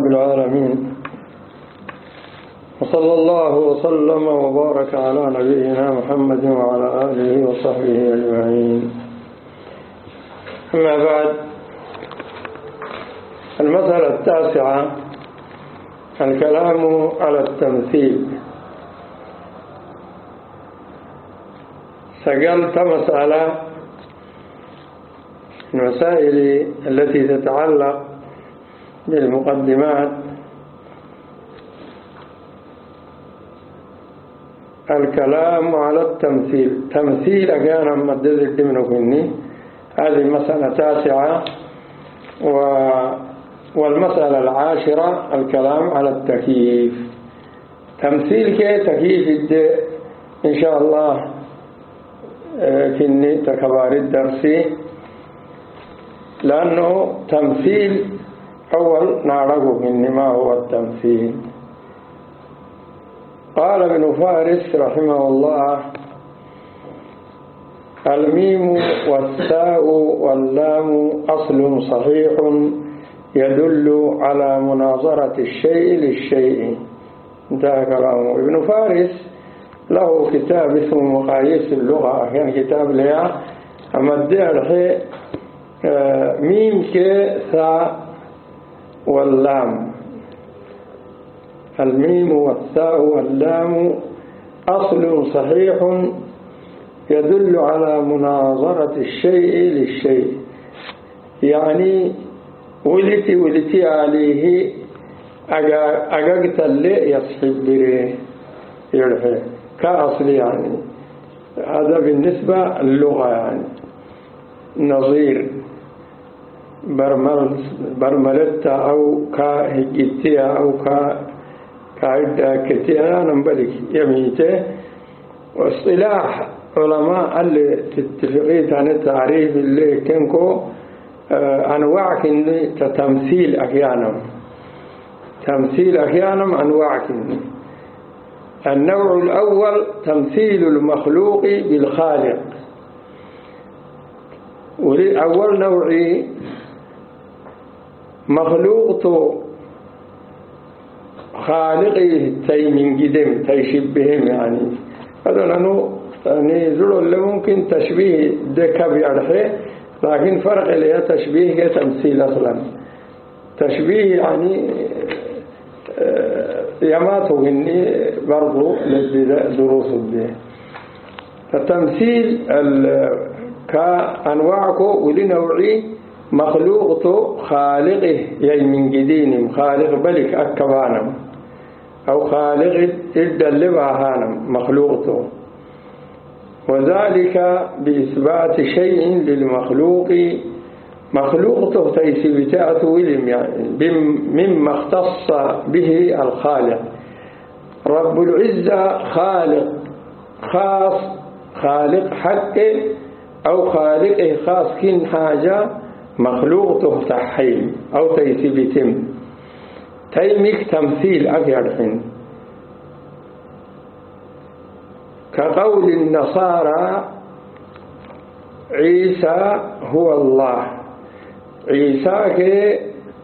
رب العالمين، وصلى الله وسلم وبارك على نبينا محمد وعلى آله وصحبه أجمعين. أما بعد، المسألة التاسعة الكلام على التمثيل. سجلت مسألة من المسائل التي تتعلق بالمقدمات، الكلام على التمثيل. تمثيل أحيانا مدد منه مني، هذه مسألة تاسعة. والمسألة العاشرة الكلام على التكييف. تمثيل كي تكييف إن شاء الله كني تكبار الدرسي، لأنه تمثيل أول نعرفه مني ما هو التمثيل. قال ابن فارس رحمه الله: الميم والتاء واللام أصل صحيح يدل على مناظرة الشيء للشيء. انتهى كلامه. ابن فارس له كتاب اسمه مقاييس اللغة، يعني كتاب لها أمدع له ميم كي ثاء واللام. الميم والثاء واللام أصل صحيح يدل على مناظرة الشيء للشيء، يعني ولتي عليه أجاجت اللي يصحب بره يرفع كأصل، يعني هذا بالنسبة للغة، يعني نظير برملتا أو كهجتيا أو كعدة كتيا نمبلك يميته. واصطلاح علماء اللي تتفقيت عن التعريف اللي كنكو أنواع كني تتمثيل أحيانا، تمثيل أحيانا أنواع كني. النوع الأول تمثيل المخلوق بالخالق. أول نوع مخلوق خالقه تي من قدم تيشبههم، يعني هذا لأنه زلوا اللي ممكن تشبيه دكا بيرحي، لكن فرق اللي تشبيه كتمثيل أصلا. تشبيه يعني يماته إني برضو للدروس دي. التمثيل كأنواعه ولنوعي مخلوق خالقه، يعني من جدين خالق بلك أكبانم أو خالق الدلبهانم مخلوقته، وذلك بإثبات شيء للمخلوق. مخلوقته تيسبتاته ولم، يعني مما اختص به الخالق. رب العزة خالق خاص، خالق حقه أو خالقه خاص كن حاجة مخلوقته تحيم أو تيسبتم تيمك تمثيل أكيرحين. كقول النصارى عيسى هو الله. عيسى كي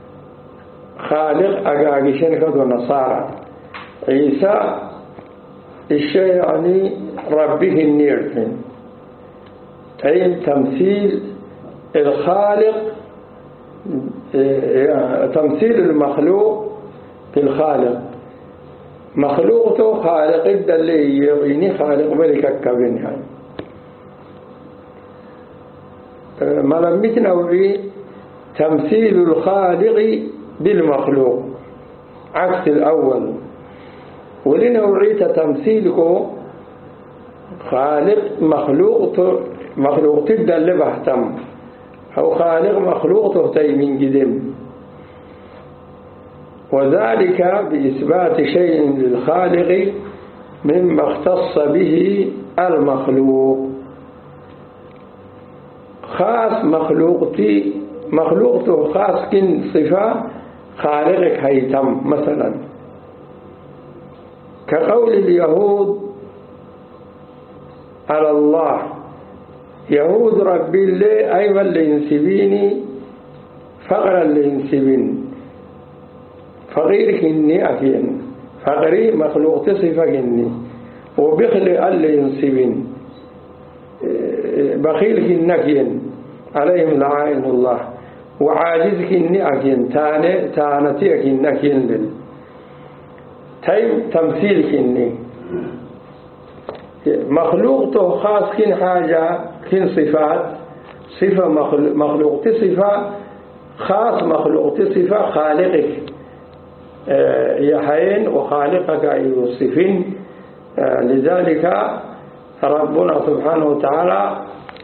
خالق أقاقشين كدو نصارى. عيسى الشيء يعني ربه النيرفين. تيم تمثيل الخالق، تمثيل المخلوق بالخالق. مخلوقته خالق الدلي يعني خالق ملك الكبن، يعني ملمت نوعي تمثيل الخالق بالمخلوق عكس الأول. ولنوعية تمثيله خالق مخلوق تدل بهتم أو خالق مخلوقته تي من قدم، وذلك بإثبات شيء للخالق مما اختص به المخلوق. خاص مخلوقته خاص كن صفة خالقك هيتم، مثلا كقول اليهود على الله يهود ربي اللي أيوة اللي ينسبيني فقر اللي ينسبين فقيرك إني أكين فقري مخلوق تصفك إني وبخل اللي ينصبين بخيلك إنكين عليهم لعائن الله وعاجزك إني أكين تانتيك إنكين لل تمثيلك إني مخلوق خاص كن حاجة كن صفات صفة مخلوق صفة خاص مخلوق صفة خالقك يحين وخالقك يوصفين لذلك ربنا سبحانه وتعالى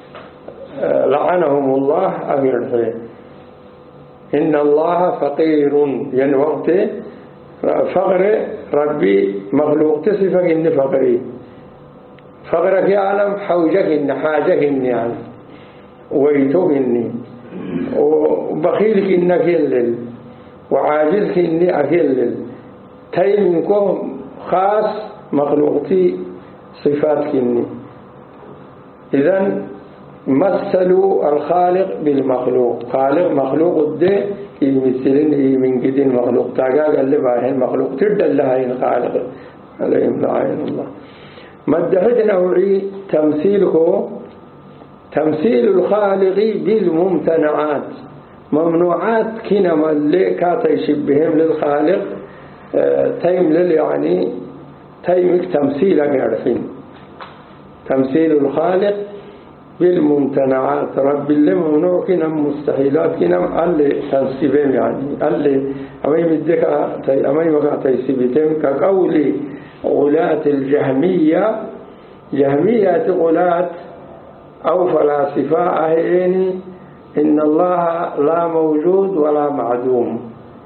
لعنهم الله أمير إن الله فقير يعني وقت فقر ربي مخلوق صفة إن فقري فقرك يعلم حوجك إن حاجك إن يعني ويتوك إني وبخيلك إنك يلل وعاجزك إني أكلل تيمكم خاص مخلوقتي صفاتك إني إذن مثلوا الخالق بالمخلوق خالق مخلوق الدي يمثلين من جد المخلوق تاقاق اللي باهن مخلوق تردل لها الخالق عليهم لعين الله مدحت نوعي تمثيله تمثيل الخالق بالممتنعات ممنوعات كنما اللي كاتا يشبههم للخالق تيم لل يعني تيمك تمثيلك يعرفين تمثيل الخالق بالممتنعات رب اللي ممنوع كنم مستحيلات كنم اللي تنسيبهم يعني اللي أمي مدك أمي وقع تيسيبتهم كقول غلاة الجهمية جهمية غلاة أو فلاسفة أهيني إن الله لا موجود ولا معدوم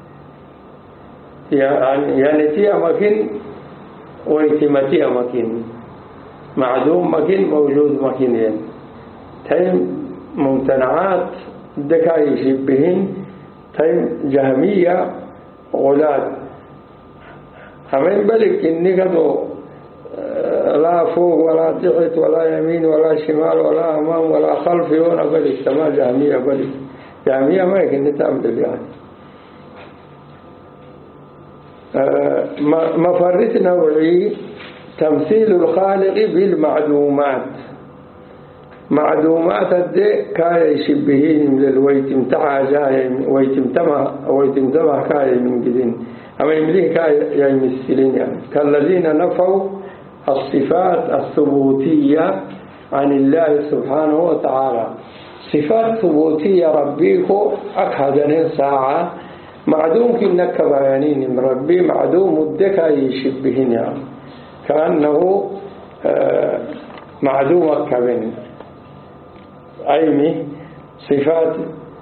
يعني تي أمكن ويتمتي أمكن معدوم مكن موجود مكن يعني تيم ممتنعات دكا يشبهن تيم جهمية غلاة همين بلك إني قدو لا فوق ولا تحت ولا يمين ولا شمال ولا أمام ولا خلف ولا بلك سما جهمية بلك جهمية ما يمكن تعمل يعني مفرط نوعي تمثيل الخالق بالمعدومات معدومات الدي كاي يشبهين من الويتم تعاجا ويتم كاي من جدين أما يمليه كاي يمثلين يعني كالذين نفوا الصفات الثبوتية عن الله سبحانه وتعالى صفات ثبوتية ربيكو أكهدن ساعة معدوم كنك بيانين من ربي معدوم الدكا يشبهين يعني كأنه معدوم كبن أيمي صفات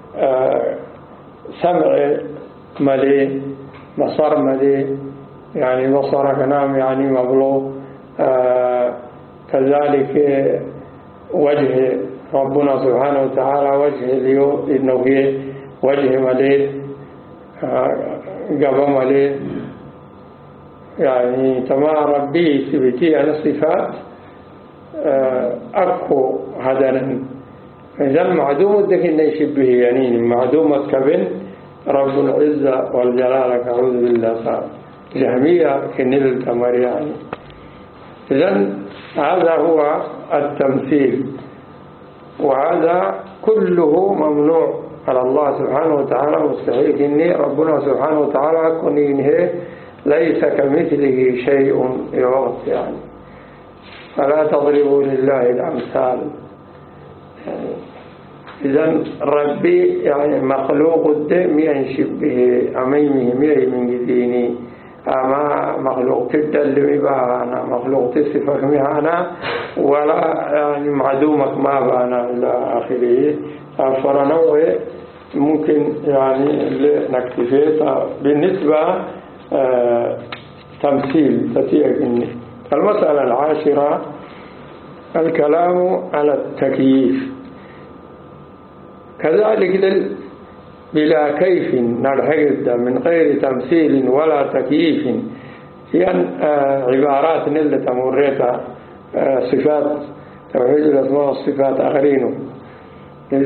سمع ملي بصر ملي يعني بصرك نام يعني مبلوغ كذلك وجه ربنا سبحانه وتعالى وجه اليوم إنه هي وجه ملي قبل ملي يعني تما ربي سبتي على الصفات أكو هذا إذا معدوم الدك إنه يشبه يعني معدوم كبن رب العزة والجلال أعوذ بالله جهمية كنيل الكمر يعني إذن هذا هو التمثيل وهذا كله ممنوع على الله سبحانه وتعالى مستحيل إني ربنا سبحانه وتعالى كنينه ليس كمثله شيء يوقت يعني فلا تضربوا لله الأمثال إذن ربي يعني مخلوق الدم ينشبه أميمه ميه من جديني أما مخلوق تدل ببانا مخلوق تصفك مهانا ولا يعني معدومك ما بانا إلى آخره فرنوه ممكن يعني نكتفيه بالنسبة تمثيل تتيك المسألة العاشرة الكلام على التكييف كذلك بلا كيف نرحيد من غير تمثيل ولا تكييف هي عبارات اللي تمريتها صفات توحيد الأسماء والصفات آخرين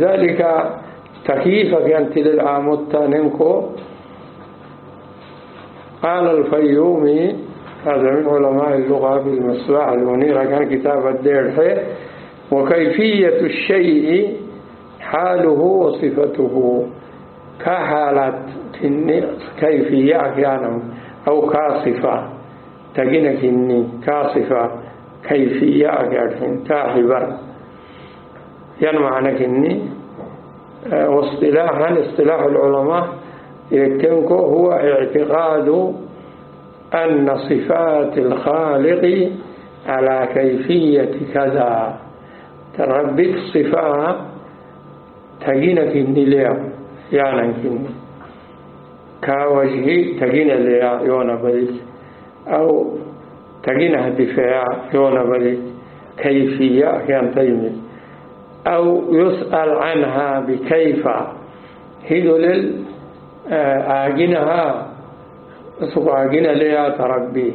لذلك تكييفك أنت للآمدة ننكو قال الفيومي هذا من علماء اللغة في المصباح المنير كان كتاب الدير وكيفية الشيء حاله وصفته كحالة كيفية كان أو كاصفة تجينك إني كاصفة كيفية كان كاحبر يعني معنى إني واصطلاحا اصطلاح العلماء يكنكو هو اعتقاد أن صفات الخالق على كيفية كذا تربيت الصفات تجينك إني ليه يعني كني كوجهي تجينا ليه يونا بديك أو تجينا الدفاع يونا بديك كيفية كان تيمي أو يسأل عنها بكيف هدول آجنها سوق آجنا ليه تربي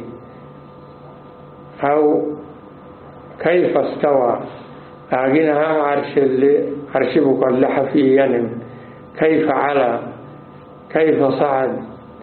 أو كيف استوى آجنها عرش بكلح في ينم كيف على كيف صعد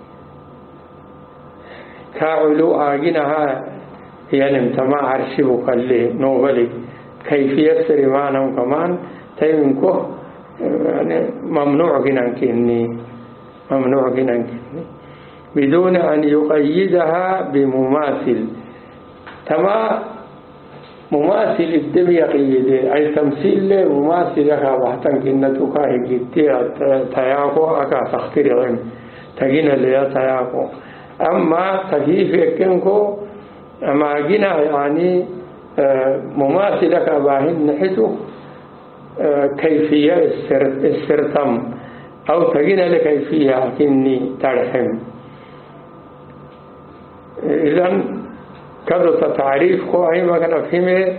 كعلو آجنها ينم تما عرش بكله نوبلي كيف يسر معنا كمان تيمكو يعني ممنوع كنانكني ممنوع كنانكني بدون أن يقيدها بمماثل تما مماثل الدم يقيده أي تمثيل له مماثل أكا بحتن كنتو كاهي تياكو أكا تخترعين تجينا ليا تياكو أما تكيف يكنكو أما جينا يعني مماثل أكا باهن نحتو كيفية السرطم أو تجينا لكيفية كني ترحم إذن كذا تعريف قوي ما كان فيه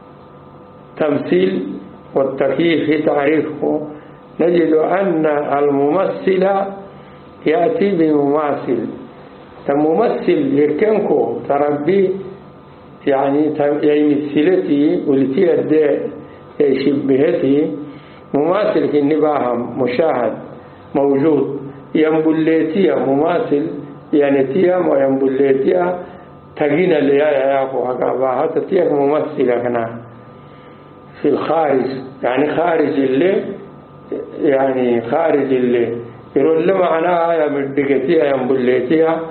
تمثيل والتكييف في تعريفه نجد أن الممثل يأتي بمماثل الممثل يركنكو تربي يعني يمثلتي ولتي أدى يشبهتي مماثل في النباهم مشاهد موجود ينبليتيا مماثل يعني تيام وينبليتيا تجينا اللي ياكو هكذا تتيك ممثلة هنا في الخارج يعني خارج اللي يعني خارج اللي يقول له معناها يا مدقتيها يا مبليتيها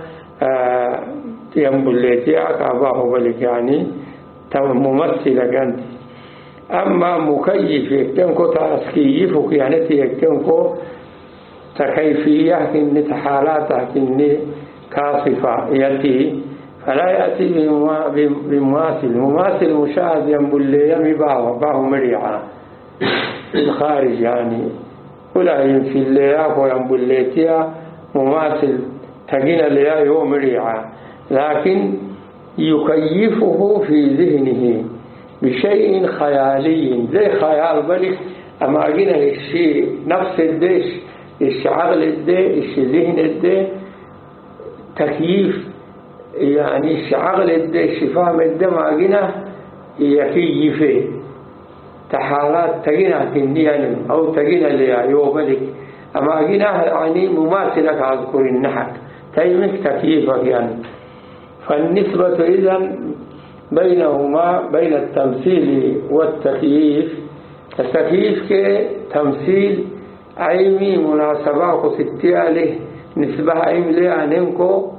ينبليتيها كأباه بلك يعني ممثلة كانت أما مكيف يكتنكو تأسكيفك يعني تيكتنكو تكيفية كني تحالاتها كني كاصفة يأتي فلا يأتي بمماثل مماثل مشاهد ينبلي يمي باهو مريعا في الخارج يعني ولا ينفي اللياك وينبليتيا مماثل تجينا اللياك هو مريعا لكن يكيفه في ذهنه بشيء خيالي زي خيال بلك أما أجينا الشيء نفس الديش الشعقل الديش الذهن الديش تكييف يعني الشعقل الديش فهم الدم أجينا يكيفه تحالات تجينا كنيا أو تجينا ليعيو بلك أما أجينا يعني مماثلة أذكر النحك تيمك تكييفك يعني فالنسبة إذن بينهما بين التمثيل والتكييف التكييف كتمثيل عيمي مناسبة ستياله نسبة عيم لأنكو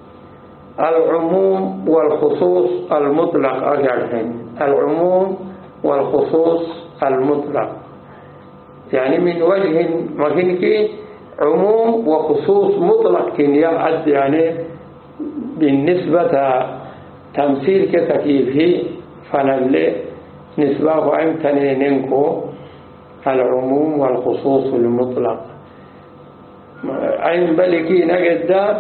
العموم والخصوص المطلق أجرهن العموم والخصوص المطلق يعني من وجه مكينك عموم وخصوص مطلق كنيا يعني بالنسبة تمثيل كتكيفه فنلي نسبة عيم تنينكو العموم والخصوص المطلق عين بلكي نجد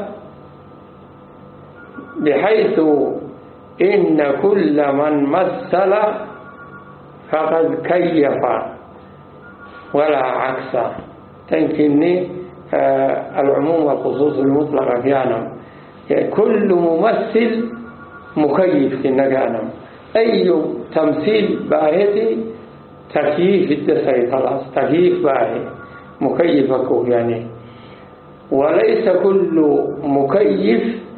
بحيث إن كل من مثل فقد كيف ولا عكس تنكني العموم والخصوص المطلق أحيانا يعني كل ممثل مكيف كنجانا أي تمثيل باهتي تكييف الدسي خلاص تكييف باهي مكيفك يعني وليس كل مكيف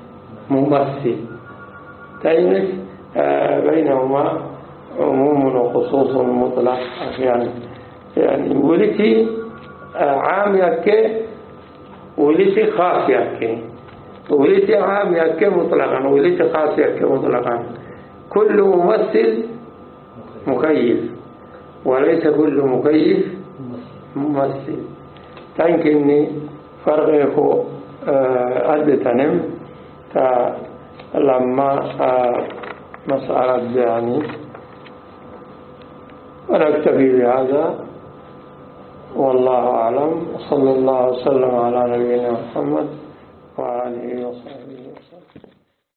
ممثل تيمس بينهما عموم وخصوص مطلق يعني ولتي عام يكي ولتي خاص يكي ولتي عام يكي مطلقا ولتي خاص يكي مطلقا كل ممثل مكيف وليس كل مكيف ممثل تنكني فرقه أدتنم لما مسألة يعني ونكتفي بهذا والله أعلم. صلى الله وسلم على نبينا محمد وعلى آله وصحبه.